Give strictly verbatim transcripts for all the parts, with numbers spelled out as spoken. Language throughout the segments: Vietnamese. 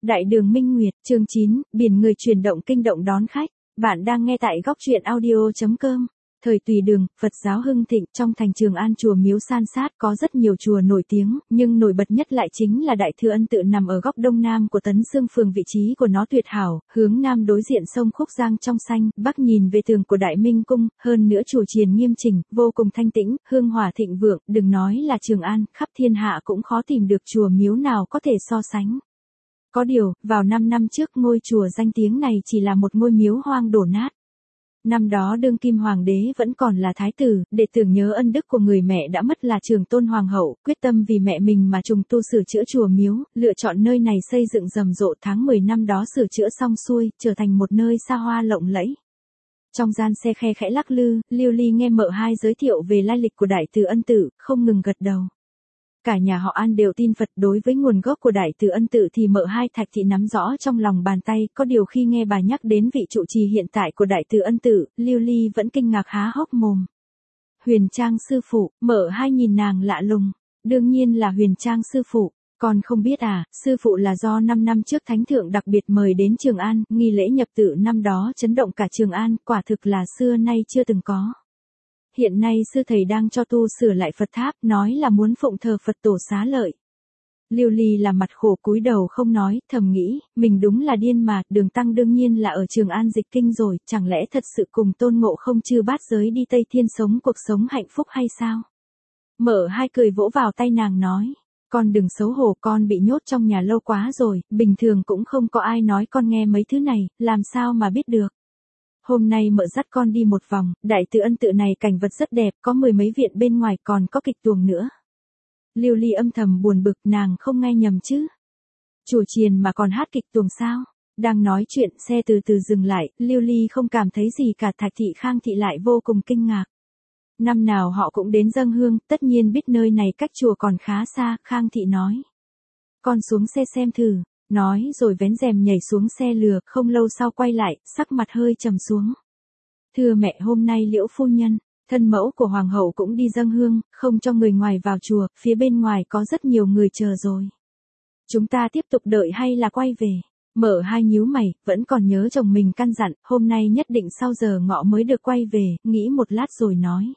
Đại đường Minh Nguyệt, chương chín, biển người chuyển động kinh động đón khách. Bạn đang nghe tại góc truyện audio chấm com. Thời Tùy Đường, Phật giáo hưng thịnh, trong thành Trường An chùa miếu san sát có rất nhiều chùa nổi tiếng, nhưng nổi bật nhất lại chính là Đại Thừa Ân tự nằm ở góc đông nam của Tấn Xương phường. Vị trí của nó tuyệt hảo, hướng nam đối diện sông Khúc Giang trong xanh, bắc nhìn về tường của Đại Minh cung, hơn nữa chùa chiền nghiêm chỉnh, vô cùng thanh tĩnh, hương hỏa thịnh vượng, đừng nói là Trường An, khắp thiên hạ cũng khó tìm được chùa miếu nào có thể so sánh. Có điều, vào năm năm trước ngôi chùa danh tiếng này chỉ là một ngôi miếu hoang đổ nát. Năm đó đương kim hoàng đế vẫn còn là thái tử, để tưởng nhớ ân đức của người mẹ đã mất là Trường Tôn hoàng hậu, quyết tâm vì mẹ mình mà trùng tu sửa chữa chùa miếu, lựa chọn nơi này xây dựng rầm rộ. Tháng mười năm đó sửa chữa xong xuôi, trở thành một nơi xa hoa lộng lẫy. Trong gian xe khe khẽ lắc lư, Lưu Ly nghe mợ hai giới thiệu về lai lịch của Đại Từ Ân tự, không ngừng gật đầu. Cả nhà họ An đều tin Phật, đối với nguồn gốc của Đại Từ Ân tự thì mợ hai Thạch thị nắm rõ trong lòng bàn tay, có điều khi nghe bà nhắc đến vị trụ trì hiện tại của Đại Từ Ân tự, Lưu Ly vẫn kinh ngạc há hốc mồm. Huyền Trang sư phụ, mợ hai nhìn nàng lạ lùng, đương nhiên là Huyền Trang sư phụ, con không biết à, sư phụ là do năm năm trước Thánh thượng đặc biệt mời đến Trường An, nghi lễ nhập tự năm đó chấn động cả Trường An, quả thực là xưa nay chưa từng có. Hiện nay sư thầy đang cho tu sửa lại Phật tháp, nói là muốn phụng thờ Phật tổ Xá Lợi. Lưu Ly là mặt khổ cúi đầu không nói, thầm nghĩ, mình đúng là điên mà, Đường Tăng đương nhiên là ở Trường An dịch kinh rồi, chẳng lẽ thật sự cùng Tôn Ngộ Không chư bát giới đi Tây Thiên sống cuộc sống hạnh phúc hay sao? Mợ hai cười vỗ vào tay nàng nói, con đừng xấu hổ, con bị nhốt trong nhà lâu quá rồi, bình thường cũng không có ai nói con nghe mấy thứ này, làm sao mà biết được. Hôm nay mợ dắt con đi một vòng, Đại Từ Ân tự này cảnh vật rất đẹp, có mười mấy viện bên ngoài còn có kịch tuồng nữa. Lưu Ly âm thầm buồn bực, nàng không nghe nhầm chứ. Chùa chiền mà còn hát kịch tuồng sao? Đang nói chuyện, xe từ từ dừng lại, Lưu Ly không cảm thấy gì cả. Thạch thị Khang thị lại vô cùng kinh ngạc. Năm nào họ cũng đến dâng hương, tất nhiên biết nơi này cách chùa còn khá xa, Khang thị nói. Con xuống xe xem thử. Nói rồi vén rèm nhảy xuống xe lừa, không lâu sau quay lại, sắc mặt hơi trầm xuống. Thưa mẹ, hôm nay Liễu phu nhân, thân mẫu của hoàng hậu cũng đi dâng hương, không cho người ngoài vào chùa, phía bên ngoài có rất nhiều người chờ rồi. Chúng ta tiếp tục đợi hay là quay về? Mợ hai nhíu mày, vẫn còn nhớ chồng mình căn dặn, hôm nay nhất định sau giờ ngọ mới được quay về, nghĩ một lát rồi nói.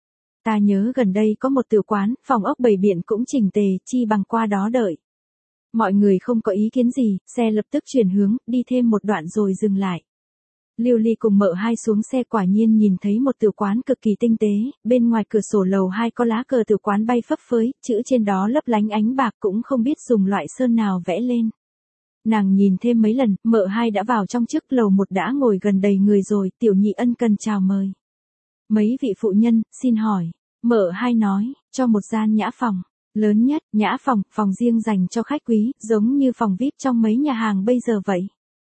Ta nhớ gần đây có một tiểu quán, phòng ốc bày biện cũng chỉnh tề, chi bằng qua đó đợi. Mọi người không có ý kiến gì, xe lập tức chuyển hướng, đi thêm một đoạn rồi dừng lại. Lưu Ly cùng mợ hai xuống xe, quả nhiên nhìn thấy một tiểu quán cực kỳ tinh tế, bên ngoài cửa sổ lầu hai có lá cờ tiểu quán bay phấp phới, chữ trên đó lấp lánh ánh bạc, cũng không biết dùng loại sơn nào vẽ lên. Nàng nhìn thêm mấy lần, mợ hai đã vào trong, trước lầu một đã ngồi gần đầy người rồi, tiểu nhị ân cần chào mời. Mấy vị phụ nhân, xin hỏi. Mợ hai nói, cho một gian nhã phòng. Lớn nhất, nhã phòng, phòng riêng dành cho khách quý, giống như phòng vi ai pi trong mấy nhà hàng bây giờ vậy.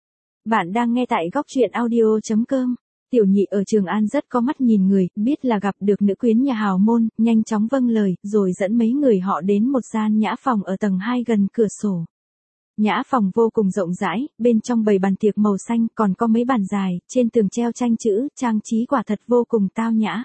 Bạn đang nghe tại góc truyện audio chấm com. Tiểu nhị ở Trường An rất có mắt nhìn người, biết là gặp được nữ quyến nhà hào môn, nhanh chóng vâng lời, rồi dẫn mấy người họ đến một gian nhã phòng ở tầng hai gần cửa sổ. Nhã phòng vô cùng rộng rãi, bên trong bày bàn tiệc màu xanh, còn có mấy bàn dài, trên tường treo tranh chữ, trang trí quả thật vô cùng tao nhã.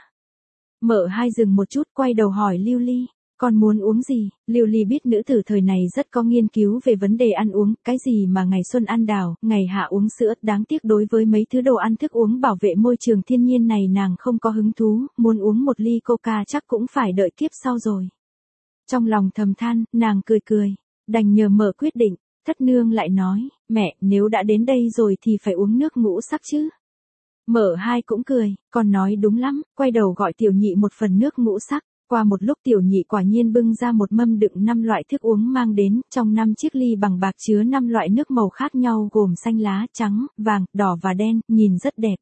Mợ hai dừng một chút, quay đầu hỏi Lưu Ly. Con muốn uống gì? Lưu Ly biết nữ tử thời này rất có nghiên cứu về vấn đề ăn uống, cái gì mà ngày xuân ăn đào, ngày hạ uống sữa, đáng tiếc đối với mấy thứ đồ ăn thức uống bảo vệ môi trường thiên nhiên này nàng không có hứng thú, muốn uống một ly coca chắc cũng phải đợi kiếp sau rồi. Trong lòng thầm than, nàng cười cười, đành nhờ mợ quyết định. Thất nương lại nói, mẹ, nếu đã đến đây rồi thì phải uống nước ngũ sắc chứ. Mợ hai cũng cười, con nói đúng lắm, quay đầu gọi tiểu nhị một phần nước ngũ sắc. Qua một lúc tiểu nhị quả nhiên bưng ra một mâm đựng năm loại thức uống mang đến, trong năm chiếc ly bằng bạc chứa năm loại nước màu khác nhau gồm xanh lá, trắng, vàng, đỏ và đen, nhìn rất đẹp.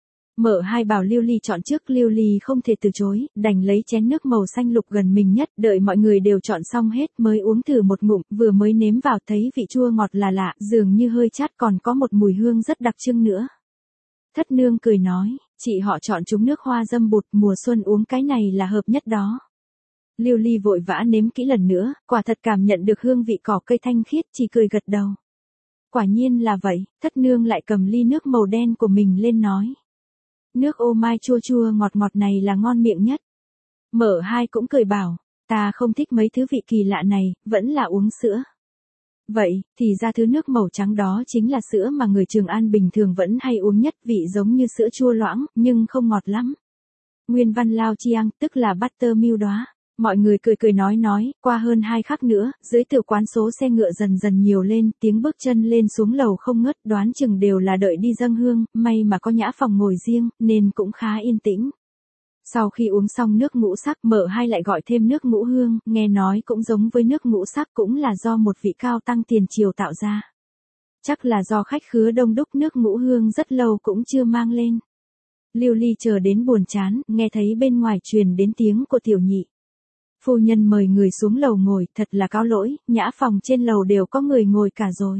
Mợ hai bảo Lưu Ly chọn trước, Lưu Ly không thể từ chối, đành lấy chén nước màu xanh lục gần mình nhất, đợi mọi người đều chọn xong hết mới uống thử một ngụm, vừa mới nếm vào thấy vị chua ngọt là lạ, dường như hơi chát, còn có một mùi hương rất đặc trưng nữa. Thất nương cười nói, chị họ chọn chúng nước hoa dâm bụt, mùa xuân uống cái này là hợp nhất đó. Lưu Ly vội vã nếm kỹ lần nữa, quả thật cảm nhận được hương vị cỏ cây thanh khiết, chỉ cười gật đầu. Quả nhiên là vậy, thất nương lại cầm ly nước màu đen của mình lên nói. Nước ô mai chua chua ngọt ngọt này là ngon miệng nhất. Mợ hai cũng cười bảo, ta không thích mấy thứ vị kỳ lạ này, vẫn là uống sữa. Vậy, thì ra thứ nước màu trắng đó chính là sữa mà người Trường An bình thường vẫn hay uống nhất, vị giống như sữa chua loãng, nhưng không ngọt lắm. Nguyên văn Lao Chiang, tức là buttermilk đóa. Mọi người cười cười nói nói, qua hơn hai khắc nữa, dưới tiểu quán số xe ngựa dần dần nhiều lên, tiếng bước chân lên xuống lầu không ngớt, đoán chừng đều là đợi đi dâng hương, may mà có nhã phòng ngồi riêng, nên cũng khá yên tĩnh. Sau khi uống xong nước ngũ sắc, Mợ Hai lại gọi thêm nước ngũ hương, nghe nói cũng giống với nước ngũ sắc, cũng là do một vị cao tăng tiền triều tạo ra. Chắc là do khách khứa đông đúc, nước ngũ hương rất lâu cũng chưa mang lên. Lưu Ly chờ đến buồn chán, nghe thấy bên ngoài truyền đến tiếng của tiểu nhị. Phu nhân mời người xuống lầu ngồi, thật là cáo lỗi, nhã phòng trên lầu đều có người ngồi cả rồi.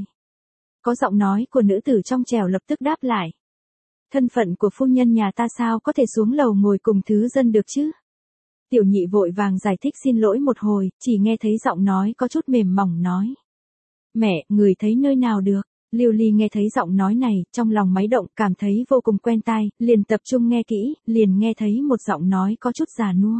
Có giọng nói của nữ tử trong trẻo lập tức đáp lại. Thân phận của phu nhân nhà ta sao có thể xuống lầu ngồi cùng thứ dân được chứ? Tiểu nhị vội vàng giải thích xin lỗi một hồi, chỉ nghe thấy giọng nói có chút mềm mỏng nói. Mẹ, người thấy nơi nào được? Lưu Ly nghe thấy giọng nói này, trong lòng máy động, cảm thấy vô cùng quen tai, liền tập trung nghe kỹ, liền nghe thấy một giọng nói có chút già nua.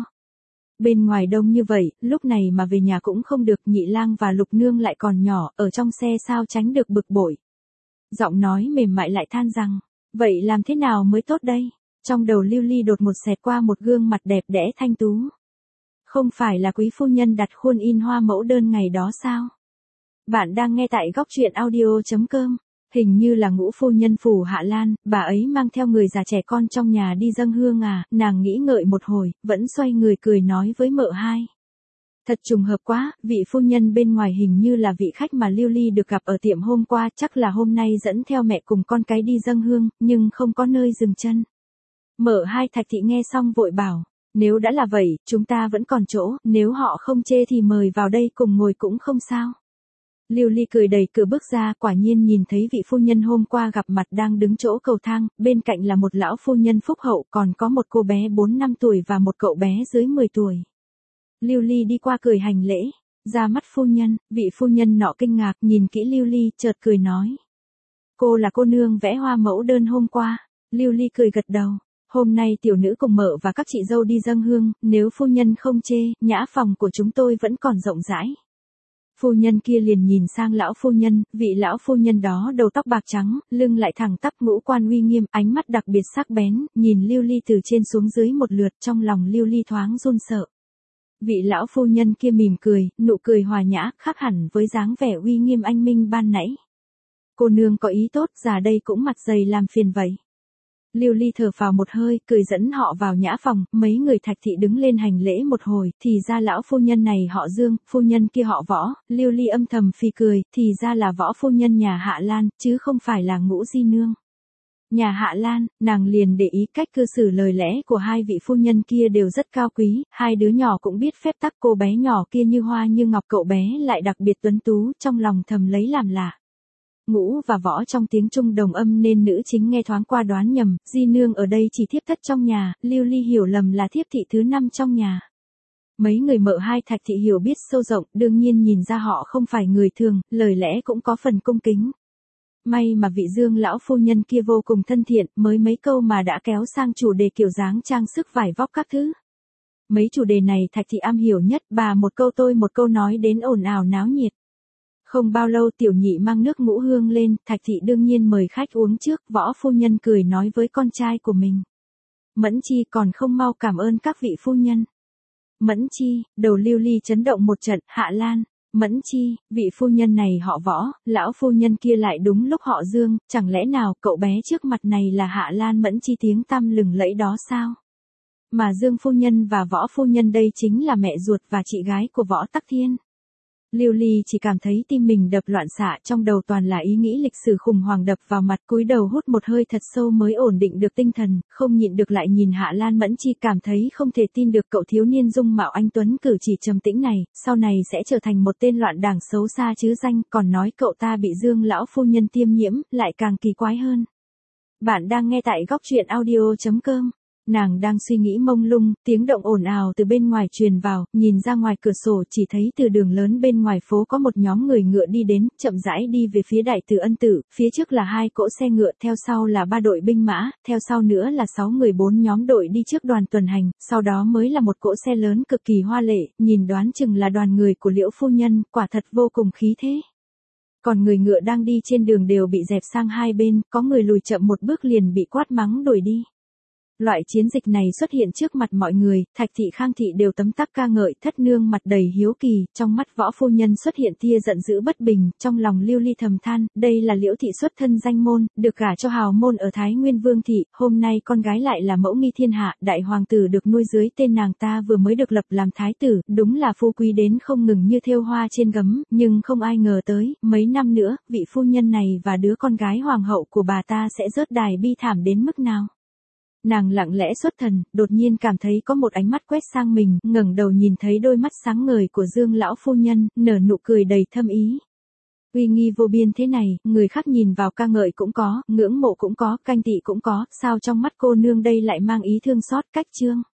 Bên ngoài đông như vậy, lúc này mà về nhà cũng không được, Nhị Lang và Lục Nương lại còn nhỏ, ở trong xe sao tránh được bực bội. Giọng nói mềm mại lại than rằng, vậy làm thế nào mới tốt đây? Trong đầu Lưu Ly đột một xẹt qua một gương mặt đẹp đẽ thanh tú. Không phải là quý phu nhân đặt khuôn in hoa mẫu đơn ngày đó sao? Bạn đang nghe tại góc truyện audio chấm com. Hình như là Ngũ phu nhân phủ Hạ Lan, bà ấy mang theo người già trẻ con trong nhà đi dâng hương à, nàng nghĩ ngợi một hồi, vẫn xoay người cười nói với Mợ Hai. Thật trùng hợp quá, vị phu nhân bên ngoài hình như là vị khách mà Lưu Ly được gặp ở tiệm hôm qua, chắc là hôm nay dẫn theo mẹ cùng con cái đi dâng hương, nhưng không có nơi dừng chân. Mợ Hai Thạch Thị nghe xong vội bảo, nếu đã là vậy, chúng ta vẫn còn chỗ, nếu họ không chê thì mời vào đây cùng ngồi cũng không sao. Lưu Ly cười đẩy cửa bước ra, quả nhiên nhìn thấy vị phu nhân hôm qua gặp mặt đang đứng chỗ cầu thang, bên cạnh là một lão phu nhân phúc hậu, còn có một cô bé bốn năm tuổi và một cậu bé dưới mười tuổi. Lưu Ly đi qua cười hành lễ, ra mắt phu nhân, vị phu nhân nọ kinh ngạc nhìn kỹ Lưu Ly, chợt cười nói. Cô là cô nương vẽ hoa mẫu đơn hôm qua. Lưu Ly cười gật đầu, hôm nay tiểu nữ cùng Mợ và các chị dâu đi dâng hương, nếu phu nhân không chê, nhã phòng của chúng tôi vẫn còn rộng rãi. Phu nhân kia liền nhìn sang lão phu nhân, vị lão phu nhân đó đầu tóc bạc trắng, lưng lại thẳng tắp, ngũ quan uy nghiêm, ánh mắt đặc biệt sắc bén, nhìn Lưu Ly từ trên xuống dưới một lượt, trong lòng Lưu Ly thoáng run sợ. Vị lão phu nhân kia mỉm cười, nụ cười hòa nhã, khác hẳn với dáng vẻ uy nghiêm anh minh ban nãy. Cô nương có ý tốt, già đây cũng mặt dày làm phiền vậy. Lưu Ly thở phào một hơi, cười dẫn họ vào nhã phòng, mấy người Thạch Thị đứng lên hành lễ một hồi, thì ra lão phu nhân này họ Dương, phu nhân kia họ Võ, Lưu Ly âm thầm phì cười, thì ra là Võ phu nhân nhà Hạ Lan, chứ không phải là Ngũ di nương. Nhà Hạ Lan, nàng liền để ý cách cư xử lời lẽ của hai vị phu nhân kia đều rất cao quý, hai đứa nhỏ cũng biết phép tắc, cô bé nhỏ kia như hoa như ngọc, cậu bé lại đặc biệt tuấn tú, trong lòng thầm lấy làm lạ. Ngũ và Võ trong tiếng Trung đồng âm nên nữ chính nghe thoáng qua đoán nhầm, di nương ở đây chỉ thiếp thất trong nhà, Lưu Ly hiểu lầm là thiếp thị thứ năm trong nhà. Mấy người Mợ Hai Thạch Thị hiểu biết sâu rộng, đương nhiên nhìn ra họ không phải người thường, lời lẽ cũng có phần cung kính. May mà vị Dương lão phu nhân kia vô cùng thân thiện, mới mấy câu mà đã kéo sang chủ đề kiểu dáng trang sức vải vóc các thứ. Mấy chủ đề này Thạch Thị am hiểu nhất, bà một câu tôi một câu nói đến ồn ào náo nhiệt. Không bao lâu tiểu nhị mang nước ngũ hương lên, Thạch Thị đương nhiên mời khách uống trước, Võ phu nhân cười nói với con trai của mình. Mẫn Chi còn không mau cảm ơn các vị phu nhân. Mẫn Chi, đầu Lưu Ly chấn động một trận, Hạ Lan, Mẫn Chi, vị phu nhân này họ Võ, lão phu nhân kia lại đúng lúc họ Dương, chẳng lẽ nào cậu bé trước mặt này là Hạ Lan Mẫn Chi tiếng tăm lừng lẫy đó sao? Mà Dương phu nhân và Võ phu nhân đây chính là mẹ ruột và chị gái của Võ Tắc Thiên. Lưu Ly chỉ cảm thấy tim mình đập loạn xạ, trong đầu toàn là ý nghĩ lịch sử khủng hoảng đập vào mặt, cúi đầu hút một hơi thật sâu mới ổn định được tinh thần, không nhịn được lại nhìn Hạ Lan Mẫn Chi, cảm thấy không thể tin được cậu thiếu niên dung mạo anh tuấn cử chỉ trầm tĩnh này, sau này sẽ trở thành một tên loạn đảng xấu xa chứ danh, còn nói cậu ta bị Dương lão phu nhân tiêm nhiễm, lại càng kỳ quái hơn. Bạn đang nghe tại góc truyện audio chấm com. Nàng đang suy nghĩ mông lung, tiếng động ồn ào từ bên ngoài truyền vào, nhìn ra ngoài cửa sổ chỉ thấy từ đường lớn bên ngoài phố có một nhóm người ngựa đi đến, chậm rãi đi về phía Đại Từ Ân Tử, phía trước là hai cỗ xe ngựa, theo sau là ba đội binh mã, theo sau nữa là sáu người bốn nhóm đội đi trước đoàn tuần hành, sau đó mới là một cỗ xe lớn cực kỳ hoa lệ, nhìn đoán chừng là đoàn người của Liễu phu nhân, quả thật vô cùng khí thế. còn người ngựa đang đi trên đường đều bị dẹp sang hai bên, có người lùi chậm một bước liền bị quát mắng đuổi đi. Loại chiến dịch này xuất hiện trước mặt mọi người, Thạch thị Khang thị đều tấm tắc ca ngợi, Thất nương mặt đầy hiếu kỳ, trong mắt Võ phu nhân xuất hiện tia giận dữ bất bình, trong lòng lưu ly thầm than, đây là Liễu thị xuất thân danh môn, được gả cho hào môn ở Thái Nguyên Vương thị, hôm nay con gái lại là mẫu nghi thiên hạ, đại hoàng tử được nuôi dưới tên nàng ta vừa mới được lập làm thái tử, đúng là phú quý đến không ngừng như thêu hoa trên gấm, nhưng không ai ngờ tới, mấy năm nữa, vị phu nhân này và đứa con gái hoàng hậu của bà ta sẽ rớt đài bi thảm đến mức nào. Nàng lặng lẽ xuất thần, đột nhiên cảm thấy có một ánh mắt quét sang mình, ngẩng đầu nhìn thấy đôi mắt sáng ngời của Dương lão phu nhân, nở nụ cười đầy thâm ý. Uy nghi vô biên thế này, người khác nhìn vào ca ngợi cũng có, ngưỡng mộ cũng có, canh tị cũng có, sao trong mắt cô nương đây lại mang ý thương xót cách chương.